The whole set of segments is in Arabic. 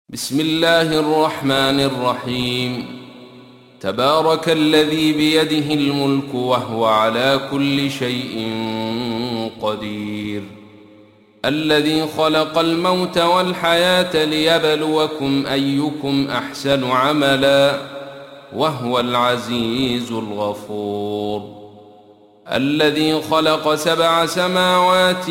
بسم الله الرحمن الرحيم. تبارك الذي بيده الملك وهو على كل شيء قدير، الذي خلق الموت والحياة ليبلوكم أيكم أحسن عملا وهو العزيز الغفور، الذي خلق 7 سماوات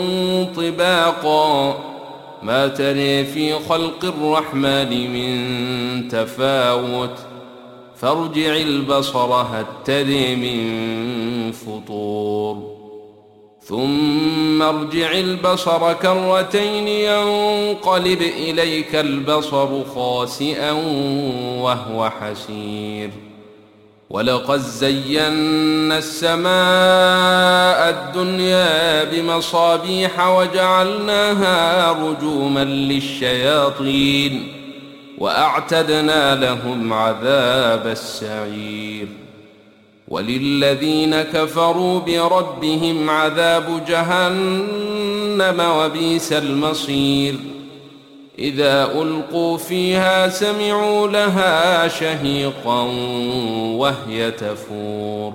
طباقا ما تري في خلق الرحمن من تفاوت فارجع البصر هل تري من فطور، ثم ارجع البصر كرتين ينقلب إليك البصر خاسئا وهو حسير، ولقد زينا السماء الدنيا بمصابيح وجعلناها رجوما للشياطين وأعتدنا لهم عذاب السعير، وللذين كفروا بربهم عذاب جهنم وبئس المصير، إذا ألقوا فيها سمعوا لها شهيقا وهي تفور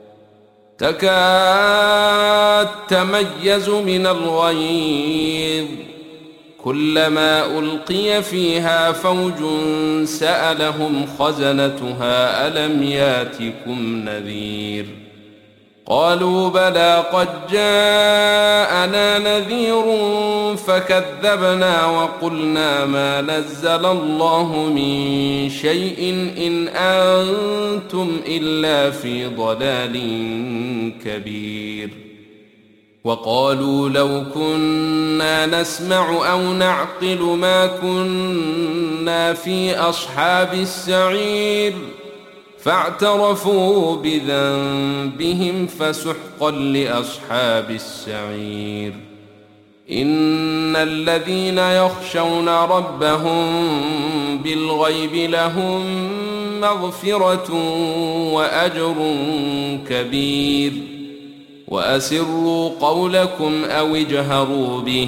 تكاد تميز من الغيظ، كلما ألقي فيها فوج سألهم خزنتها ألم ياتكم نذير، قالوا بلى قد جاءنا نذير فكذبنا وقلنا ما نزل الله من شيء إن أنتم إلا في ضلال كبير، وقالوا لو كنا نسمع أو نعقل ما كنا في أصحاب السعير، فاعترفوا بذنبهم فسحقا لأصحاب السعير، إن الذين يخشون ربهم بالغيب لهم مغفرة وأجر كبير، وأسروا قولكم أو اجهروا به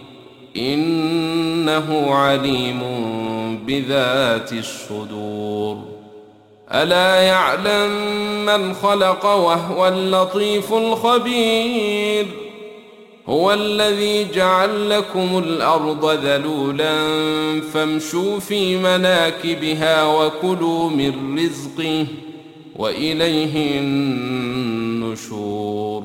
إنه عليم بذات الصدور، ألا يعلم من خلق وهو اللطيف الخبير، هو الذي جعل لكم الأرض ذلولا فامشوا في مناكبها وكلوا من رزقه وإليه النشور،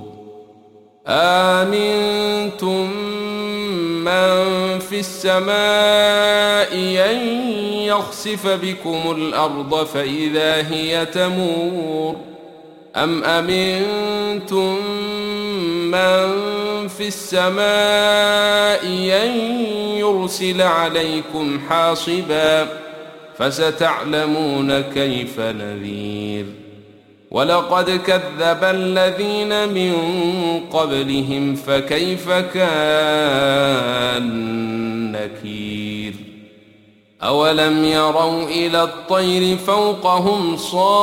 آمنتم من في السماء أن يخسف بكم الأرض فإذا هي تمور، أم أمنتم من في السماء أن يرسل عليكم حاصبا فستعلمون كيف نذير، ولقد كذب الذين من قبلهم فكيف كان نكير، أولم يروا إلى الطير فوقهم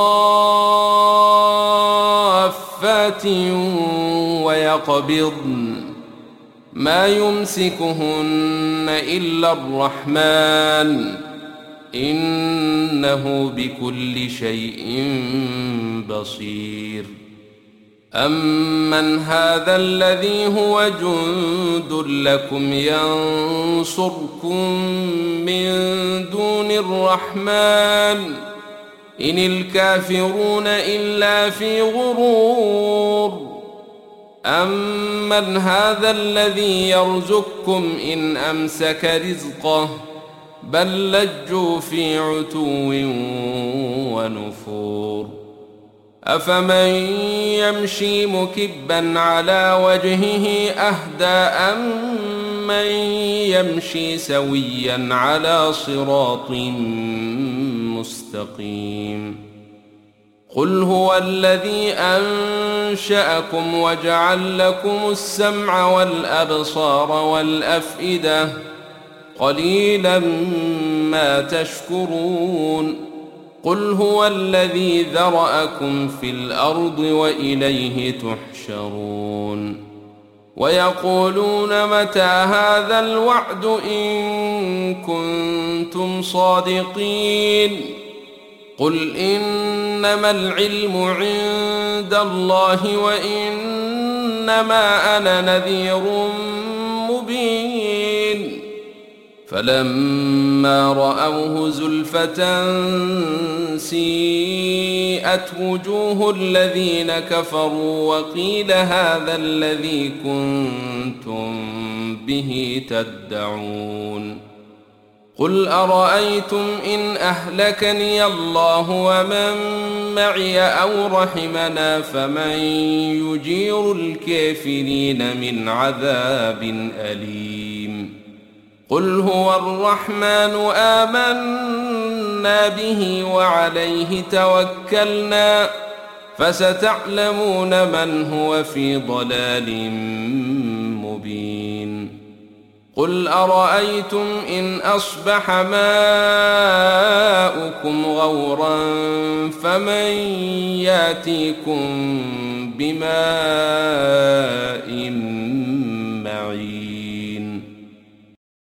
صافات ويقبضن ما يمسكهن إلا الرحمن إنه بكل شيء بصير، أمن هذا الذي هو جند لكم ينصركم من دون الرحمن إن الكافرون إلا في غرور، أمن هذا الذي يرزقكم إن أمسك رزقه بل لجوا في عتو ونفور، أفمن يمشي مكبا على وجهه أهدى أمن يمشي سويا على صراط مستقيم، قل هو الذي أنشأكم وجعل لكم السمع والأبصار والأفئدة قليلا ما تشكرون، قل هو الذي ذرأكم في الأرض وإليه تحشرون، ويقولون متى هذا الوعد إن كنتم صادقين قل إنما العلم عند الله وإنما أنا نذير مبين فلما رأوه زلفة سيئت وجوه الذين كفروا وقيل هذا الذي كنتم به تدعون قل أرأيتم إن أهلكني الله ومن معي أو رحمنا فمن يجير الكافرين من عذاب أليم قل هو الرحمن آمنا به وعليه توكلنا فستعلمون من هو في ضلال مبين قل أرأيتم إن أصبح ماؤكم غورا فمن ياتيكم بماء